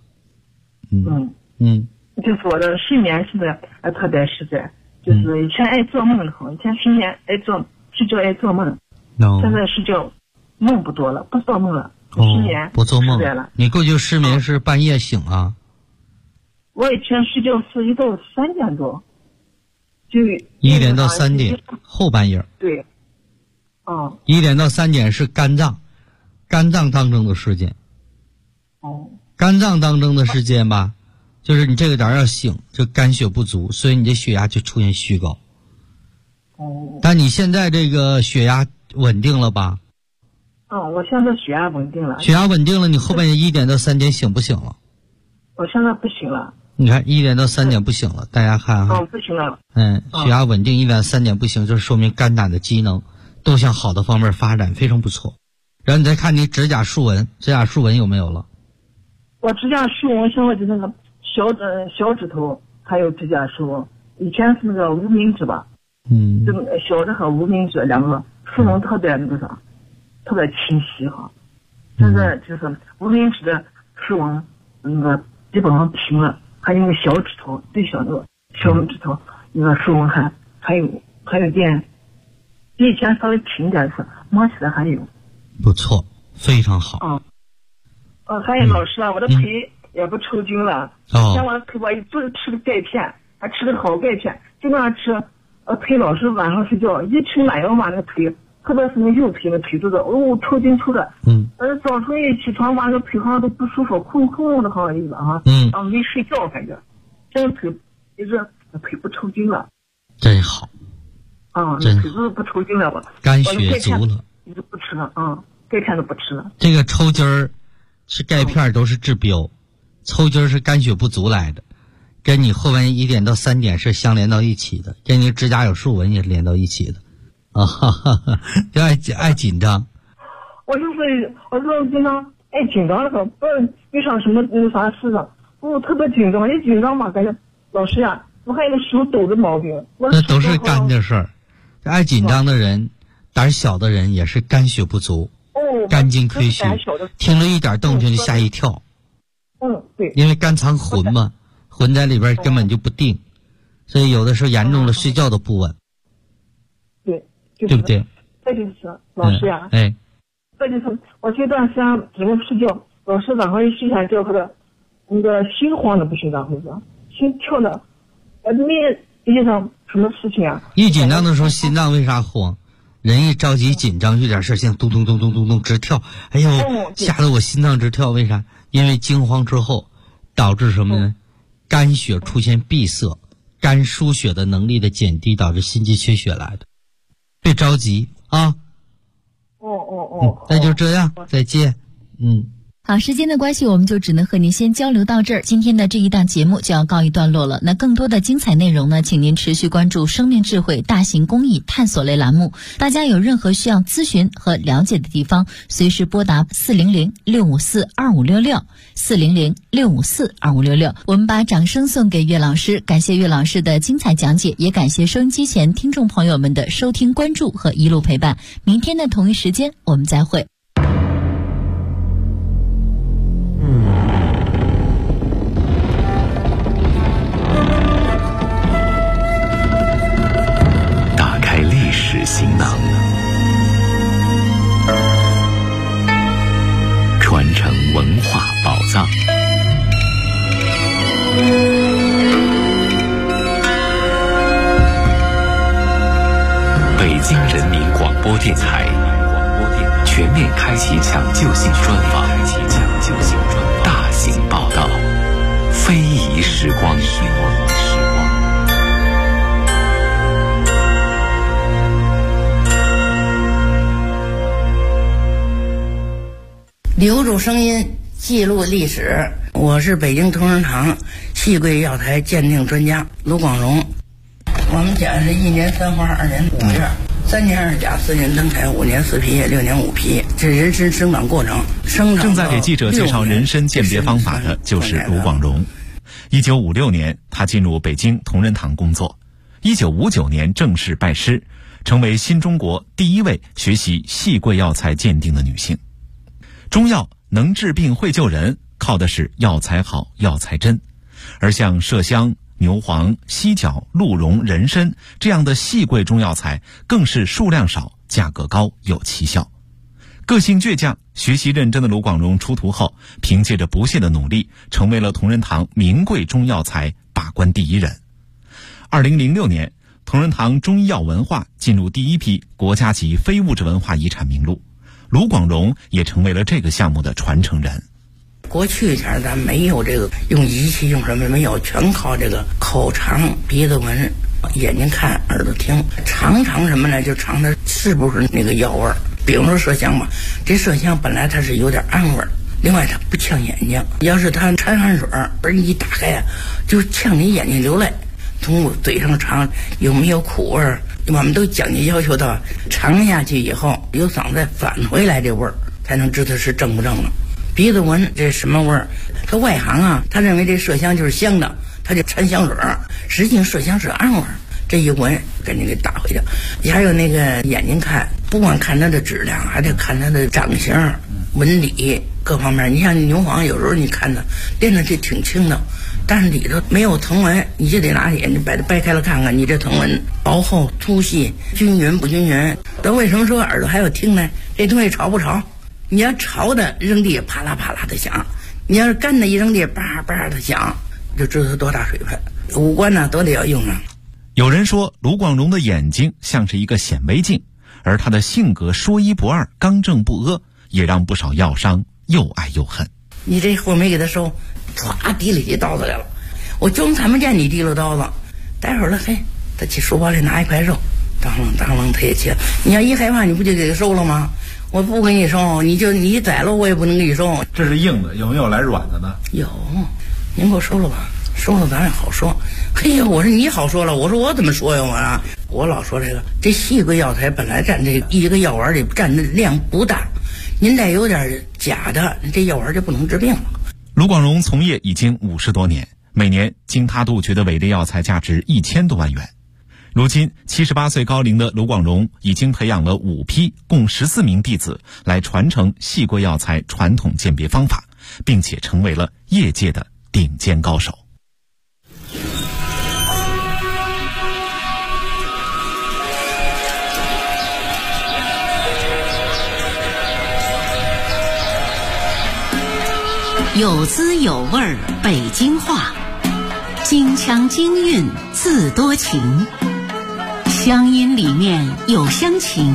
就是我的睡眠现在特别实在，就是以前爱做梦的很，以前睡觉爱做梦，现在睡觉梦不多了，不做梦了，失眠不做梦了。 你过去失眠是半夜醒啊？ 我以前睡觉是1到3点多，就 1点到3点后半夜。 对 ，1点到3点是肝脏当中的时间。肝脏当中的时间吧，就是你这个点要醒，就肝血不足，所以你的血压就出现虚高。但你现在这个血压稳定了吧？ 我现在血压稳定了。 血压稳定了，你后半夜1点到3点醒不醒了？ 我现在不行了。 你看1点到3点不行了，大家看哈。 不行了。 血压稳定1点3点不行，就是说明肝胆的机能都向好的方面发展，非常不错。然后你再看你指甲竖纹有没有了？ 我指甲竖纹现在就那个小指头还有指甲竖纹，以前是那个无名指吧。就小指和无名指两个竖纹特别特别清晰哈。现在就是无名指的竖纹那个基本上平了，还有那个小指头最小那个小指头那个竖纹还有点，比以前稍微平点是摸起来还有。 不错，非常好。 还有老师我的腿也不抽筋了。以前我的腿我一直吃的钙片，还吃的好钙片，经常吃。腿老是晚上睡觉一吃奶油嘛，那个腿，特别是那右腿的腿肚子，抽筋抽的。早晨一起床，那个腿好像都不舒服，空空的，好像意思没睡觉感觉，这个腿一直腿不抽筋了。 真好。 腿肚子不抽筋了吧？ 肝血足了。 一直不吃了钙片都不吃了。 这个抽筋儿吃钙片都是治标，抽筋儿是肝血不足来的。跟你后半夜1点到3点是相连到一起的，跟你指甲有竖纹也连到一起的。就爱紧张。 我经常爱紧张了，不知道遇上什么啥事了，我特别紧张，一紧张嘛，感觉老师呀，我还有个手抖的毛病。 那都是肝的事儿。爱紧张的人，胆小的人也是肝血不足，肝经亏虚，听了一点动静就吓一跳。 对。 因为肝藏魂嘛。魂在里边根本就不定，所以有的时候严重的睡觉都不稳。 对， 对不对？ 这就是老师呀。这就是我这段时间怎么睡觉，老师晚上一睡下觉，那个心慌的不行，咋回事？心跳的，没遇上什么事情啊？ 一紧张的时候，心脏为啥慌？人一着急紧张，有点事情咚咚咚咚咚咚直跳，哎呦，吓得我心脏直跳。为啥？因为惊慌之后导致什么呢？肝血出现闭塞，肝输血的能力的减低，导致心肌缺血来的。别着急啊。那就这样，再见。 好，时间的关系，我们就只能和您先交流到这儿。今天的这一档节目就要告一段落了。那更多的精彩内容呢，请您持续关注生命智慧大型公益探索类栏目。大家有任何需要咨询和了解的地方，随时拨打400-654-2566 400-654-2566。我们把掌声送给岳老师，感谢岳老师的精彩讲解，也感谢收音机前听众朋友们的收听关注和一路陪伴。明天的同一时间我们再会。 行囊，传承文化宝藏。北京人民广播电台。 全面开启抢救性专访，大型报道，非遗时光。 留住声音，记录历史。我是北京同仁堂细桂药材鉴定专家卢广荣。我们家是1年3花2年5月，3年2甲4年登台5年4批6年5批，这人参生长过程。 正在给记者介绍人参鉴别方法的就是卢广荣。1956年，他进入北京同仁堂工作。1959年正式拜师，成为新中国第一位学习细桂药材鉴定的女性。中药能治病会救人，靠的是药材好药材真，而像麝香、牛黄、犀角、鹿茸、人参这样的细桂中药材更是数量少、价格高、有奇效。个性倔强、学习认真的卢广荣出徒后，凭借着不懈的努力，成为了同仁堂名贵中药材把关第一人。2006年，同仁堂中医药文化进入第一批国家级非物质文化遗产名录，卢广荣也成为了这个项目的传承人。 过去前咱没有这个用仪器用什么没有，全靠这个口尝、鼻子闻、眼睛看、耳朵听，尝什么呢？就尝它是不是那个药味儿。比如说麝香吧，这麝香本来它是有点暗味儿，另外它不呛眼睛。要是它掺汗水儿一打开啊，就呛你眼睛流泪。从嘴上尝有没有苦味儿，我们都讲究要求到尝下去以后有嗓子返回来这味儿，才能知道是正不正了。鼻子闻这什么味儿？他外行啊，他认为这麝香就是香的，他就掺香水儿，实际上麝香是暗味儿。这一闻给你给打回去。还有那个眼睛看，不光看它的质量，还得看它的长相、纹理各方面。你像牛黄，有时候你看它练的这挺轻的，但是里头没有藤纹，你就得拿眼睛把它掰开了看看，你这藤纹薄厚、粗细、均匀不均匀。但为什么说耳朵还要听呢？这东西潮不潮？你要潮的扔地啪啦啪啦的响，你要是干的一扔地叭叭的响，就知道它多大水分。五官呢都得要用啊。 有人说卢广荣的眼睛像是一个显微镜，而他的性格说一不二、刚正不阿，也让不少药商又爱又恨。 你这货没给他收，唰提了起刀子来了，我就看不见你提了刀子。待会儿了，嘿，他去书包里拿一块肉，当啷当啷他也切。你要一害怕，你不就给他收了吗？我不给你收，你宰了我也不能给你收。 这是硬的，有没有来软的呢？ 有，您给我收了吧，收了咱也好说。嘿呀，我说你好说了，我说我怎么说呀？我老说这细桂药材本来占这一个药丸里占的量不大，您再有点假的，这药丸就不能治病了。 卢广荣从业已经50多年，每年经他杜绝的伪劣药材价值1000多万元。如今78岁高龄的卢广荣已经培养了5批共14名弟子来传承细桂药材传统鉴别方法，并且成为了业界的顶尖高手。 有滋有味儿北京话，京腔京韵自多情，乡音里面有乡情。